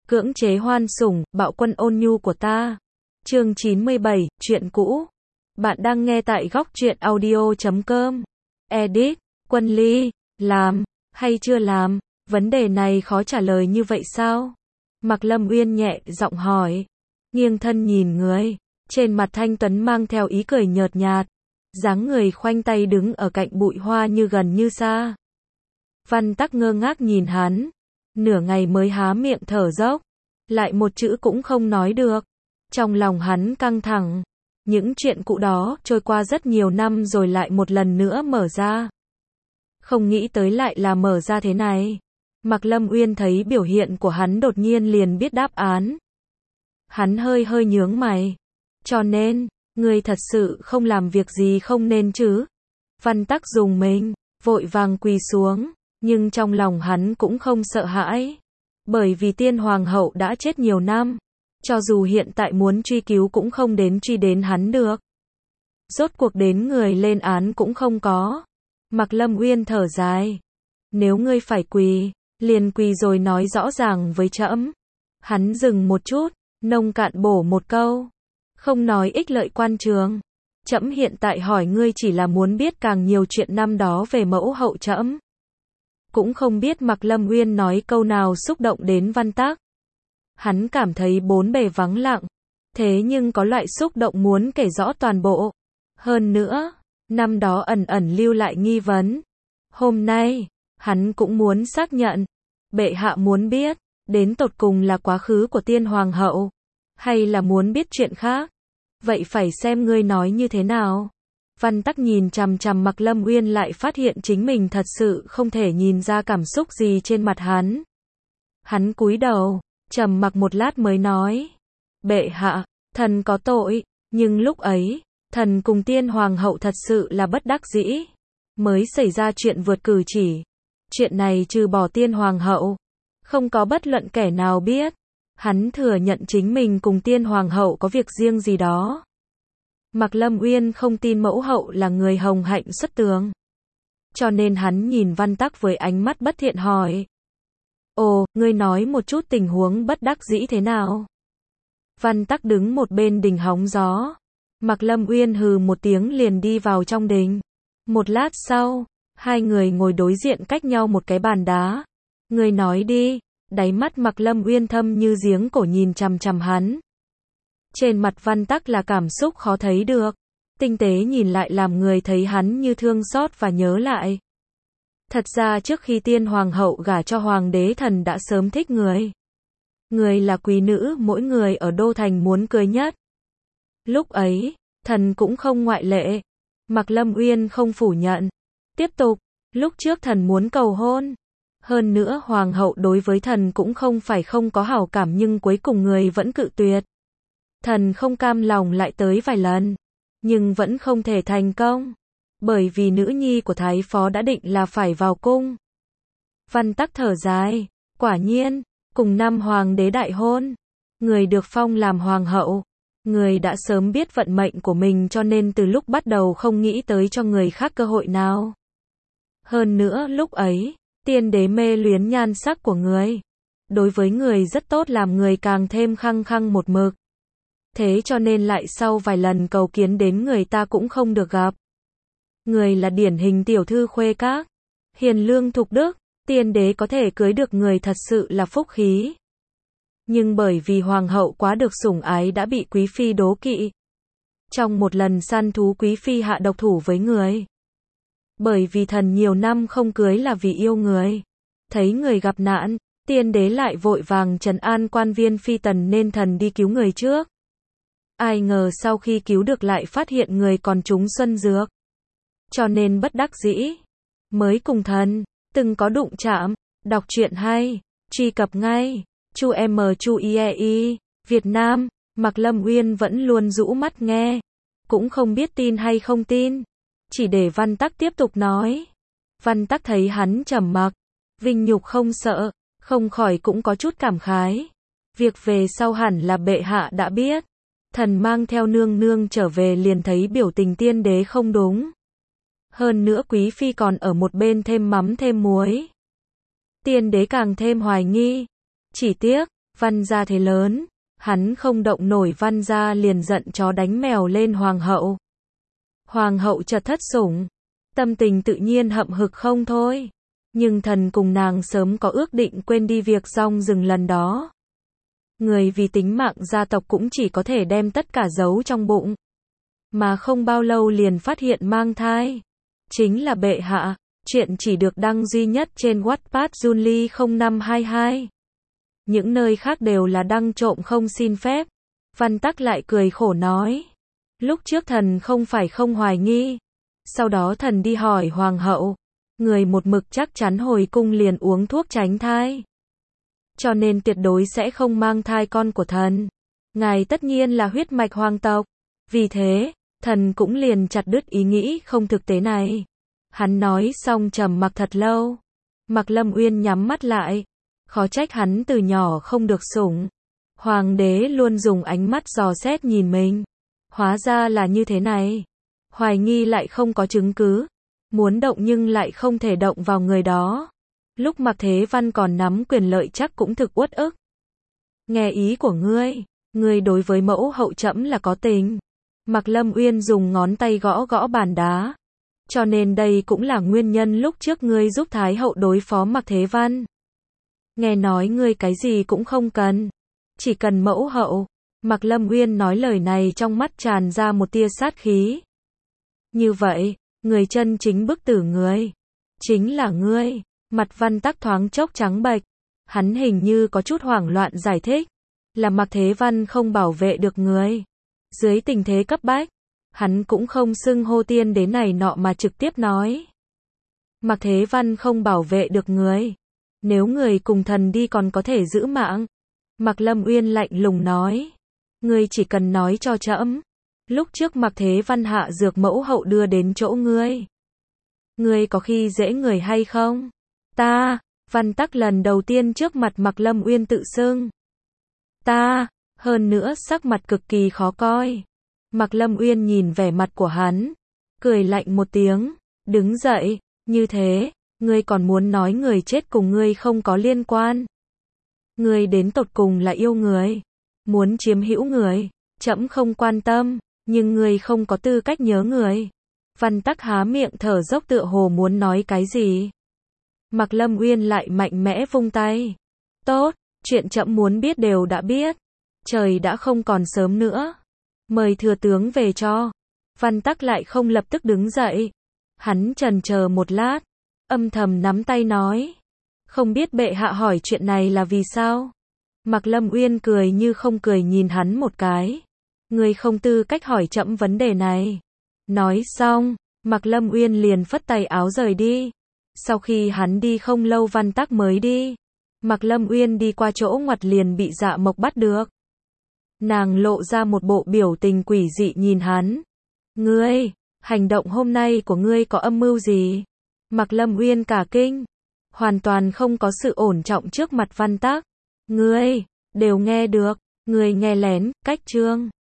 Cưỡng chế hoan sủng, bạo quân ôn nhu của ta. Chương 97, chuyện cũ. Bạn đang nghe tại góc truyện audio.com. Edit, Quân Ly, làm, hay chưa làm? Vấn đề này khó trả lời như vậy sao? Mạc Lâm Uyên nhẹ giọng hỏi. Nghiêng thân nhìn người. Trên mặt thanh tuấn mang theo ý cười nhợt nhạt. Dáng người khoanh tay đứng ở cạnh bụi hoa như gần như xa. Văn Tắc ngơ ngác nhìn hắn. Nửa ngày mới há miệng thở dốc. Lại một chữ cũng không nói được. Trong lòng hắn căng thẳng. Những chuyện cũ đó trôi qua rất nhiều năm rồi lại một lần nữa mở ra. Không nghĩ tới lại là mở ra thế này. Mạc Lâm Uyên thấy biểu hiện của hắn đột nhiên liền biết đáp án. Hắn hơi nhướng mày. Cho nên, ngươi thật sự không làm việc gì không nên chứ? Văn Tắc dùng mình, vội vàng quỳ xuống, nhưng trong lòng hắn cũng không sợ hãi. Bởi vì tiên hoàng hậu đã chết nhiều năm. Cho dù hiện tại muốn truy cứu cũng không truy đến hắn được. Rốt cuộc đến người lên án cũng không có. Mạc Lâm Uyên thở dài. Nếu ngươi phải quỳ, liền quỳ rồi nói rõ ràng với trẫm. Hắn dừng một chút, nông cạn bổ một câu. Không nói ích lợi quan trường. Trẫm hiện tại hỏi ngươi chỉ là muốn biết càng nhiều chuyện năm đó về mẫu hậu trẫm. Cũng không biết Mạc Lâm Uyên nói câu nào xúc động đến Văn Tắc. Hắn cảm thấy bốn bề vắng lặng. Thế nhưng có loại xúc động muốn kể rõ toàn bộ. Hơn nữa, năm đó ẩn lưu lại nghi vấn. Hôm nay, hắn cũng muốn xác nhận. Bệ hạ muốn biết, đến tột cùng là quá khứ của tiên hoàng hậu. Hay là muốn biết chuyện khác. Vậy phải xem ngươi nói như thế nào. Văn Tắc nhìn chằm chằm Mạc Lâm Uyên lại phát hiện chính mình thật sự không thể nhìn ra cảm xúc gì trên mặt hắn. Hắn cúi đầu, trầm mặc một lát mới nói. Bệ hạ, thần có tội, nhưng lúc ấy, thần cùng tiên hoàng hậu thật sự là bất đắc dĩ. Mới xảy ra chuyện vượt cử chỉ. Chuyện này trừ bỏ tiên hoàng hậu. Không có bất luận kẻ nào biết. Hắn thừa nhận chính mình cùng tiên hoàng hậu có việc riêng gì đó. Mạc Lâm Uyên không tin mẫu hậu là người hồng hạnh xuất tường. Cho nên hắn nhìn Văn Tắc với ánh mắt bất thiện hỏi. Ồ, ngươi nói một chút tình huống bất đắc dĩ thế nào? Văn Tắc đứng một bên đình hóng gió. Mạc Lâm Uyên hừ một tiếng liền đi vào trong đình. Một lát sau, hai người ngồi đối diện cách nhau một cái bàn đá. Ngươi nói đi. Đáy mắt Mạc Lâm Uyên thâm như giếng cổ nhìn chằm chằm hắn. Trên mặt Văn Tắc là cảm xúc khó thấy được. Tinh tế nhìn lại làm người thấy hắn như thương xót và nhớ lại. Thật ra trước khi tiên hoàng hậu gả cho hoàng đế thần đã sớm thích người. Người là quý nữ mỗi người ở đô thành muốn cưới nhất. Lúc ấy, thần cũng không ngoại lệ. Mạc Lâm Uyên không phủ nhận. Tiếp tục, lúc trước thần muốn cầu hôn. Hơn nữa hoàng hậu đối với thần cũng không phải không có hảo cảm nhưng cuối cùng người vẫn cự tuyệt. Thần không cam lòng lại tới vài lần. Nhưng vẫn không thể thành công. Bởi vì nữ nhi của thái phó đã định là phải vào cung. Văn Tắc thở dài. Quả nhiên, cùng năm hoàng đế đại hôn. Người được phong làm hoàng hậu. Người đã sớm biết vận mệnh của mình cho nên từ lúc bắt đầu không nghĩ tới cho người khác cơ hội nào. Hơn nữa lúc ấy, tiên đế mê luyến nhan sắc của người. Đối với người rất tốt làm người càng thêm khăng khăng một mực. Thế cho nên lại sau vài lần cầu kiến đến người ta cũng không được gặp. Người là điển hình tiểu thư khuê các. Hiền lương thục đức, tiên đế có thể cưới được người thật sự là phúc khí. Nhưng bởi vì hoàng hậu quá được sủng ái đã bị quý phi đố kỵ. Trong một lần săn thú quý phi hạ độc thủ với người. Bởi vì thần nhiều năm không cưới là vì yêu người. Thấy người gặp nạn, tiên đế lại vội vàng trấn an quan viên phi tần nên thần đi cứu người trước. Ai ngờ sau khi cứu được lại phát hiện người còn trúng xuân dược. Cho nên bất đắc dĩ. Mới cùng thần, từng có đụng chạm, đọc truyện hay, truy cập ngay, chu IE, Việt Nam, Mạc Lâm Uyên vẫn luôn rũ mắt nghe. Cũng không biết tin hay không tin. Chỉ để Văn Tắc tiếp tục nói. Văn Tắc thấy hắn trầm mặc, vinh nhục không sợ, không khỏi cũng có chút cảm khái. Việc về sau hẳn là bệ hạ đã biết. Thần mang theo nương nương trở về liền thấy biểu tình tiên đế không đúng. Hơn nữa quý phi còn ở một bên thêm mắm thêm muối. Tiên đế càng thêm hoài nghi. Chỉ tiếc, Văn gia thế lớn, hắn không động nổi, Văn gia liền giận chó đánh mèo lên hoàng hậu. Hoàng hậu chợt thất sủng, tâm tình tự nhiên hậm hực không thôi. Nhưng thần cùng nàng sớm có ước định, quên đi việc rong rừng lần đó. Người vì tính mạng gia tộc cũng chỉ có thể đem tất cả giấu trong bụng. Mà không bao lâu liền phát hiện mang thai. Chính là bệ hạ. Chuyện chỉ được đăng duy nhất trên Wattpad Junly 0522. Những nơi khác đều là đăng trộm không xin phép. Văn Tắc lại cười khổ nói. Lúc trước thần không phải không hoài nghi. Sau đó thần đi hỏi hoàng hậu. Người một mực chắc chắn hồi cung liền uống thuốc tránh thai. Cho nên tuyệt đối sẽ không mang thai con của thần. Ngài tất nhiên là huyết mạch hoàng tộc. Vì thế, thần cũng liền chặt đứt ý nghĩ không thực tế này. Hắn nói xong trầm mặc thật lâu. Mạc Lâm Uyên nhắm mắt lại. Khó trách hắn từ nhỏ không được sủng. Hoàng đế luôn dùng ánh mắt dò xét nhìn mình. Hóa ra là như thế này. Hoài nghi lại không có chứng cứ. Muốn động nhưng lại không thể động vào người đó. Lúc Mạc Thế Văn còn nắm quyền lợi chắc cũng thực uất ức. Nghe ý của ngươi đối với mẫu hậu trẫm là có tình. Mạc Lâm Uyên dùng ngón tay gõ gõ bàn đá. Cho nên đây cũng là nguyên nhân lúc trước ngươi giúp Thái hậu đối phó Mạc Thế Văn. Nghe nói ngươi cái gì cũng không cần. Chỉ cần mẫu hậu. Mạc Lâm Uyên nói lời này trong mắt tràn ra một tia sát khí. Như vậy, người chân chính bức tử ngươi. Chính là ngươi. Mặt Văn Tắc thoáng chốc trắng bệch. Hắn hình như có chút hoảng loạn giải thích. Là Mạc Thế Văn không bảo vệ được ngươi. Dưới tình thế cấp bách. Hắn cũng không xưng hô tiên đế này nọ mà trực tiếp nói. Mạc Thế Văn không bảo vệ được ngươi. Nếu người cùng thần đi còn có thể giữ mạng. Mạc Lâm Uyên lạnh lùng nói. Ngươi chỉ cần nói cho trẫm. Lúc trước Mạc Thế Văn hạ dược mẫu hậu đưa đến chỗ ngươi. Ngươi có khi dễ người hay không? Ta, Văn Tắc lần đầu tiên trước mặt Mạc Lâm Uyên tự xưng. Ta, hơn nữa sắc mặt cực kỳ khó coi. Mạc Lâm Uyên nhìn vẻ mặt của hắn. Cười lạnh một tiếng. Đứng dậy. Như thế, ngươi còn muốn nói người chết cùng ngươi không có liên quan. Ngươi đến tột cùng là yêu người. Muốn chiếm hữu người. Trẫm không quan tâm. Nhưng ngươi không có tư cách nhớ người. Văn Tắc há miệng thở dốc tựa hồ muốn nói cái gì. Mạc Lâm Uyên lại mạnh mẽ vung tay. Tốt, chuyện trẫm muốn biết đều đã biết. Trời đã không còn sớm nữa. Mời thừa tướng về cho. Văn Tắc lại không lập tức đứng dậy. Hắn chần chờ một lát. Âm thầm nắm tay nói. Không biết bệ hạ hỏi chuyện này là vì sao? Mạc Lâm Uyên cười như không cười nhìn hắn một cái. Ngươi không tư cách hỏi trẫm vấn đề này. Nói xong, Mạc Lâm Uyên liền phất tay áo rời đi. Sau khi hắn đi không lâu Văn Tắc mới đi. Mạc Lâm Uyên đi qua chỗ ngoặt liền bị Dạ Mộc bắt được. Nàng lộ ra một bộ biểu tình quỷ dị nhìn hắn. Ngươi, hành động hôm nay của ngươi có âm mưu gì? Mạc Lâm Uyên cả kinh. Hoàn toàn không có sự ổn trọng trước mặt Văn Tắc. Ngươi, đều nghe được. Ngươi nghe lén, cách chương.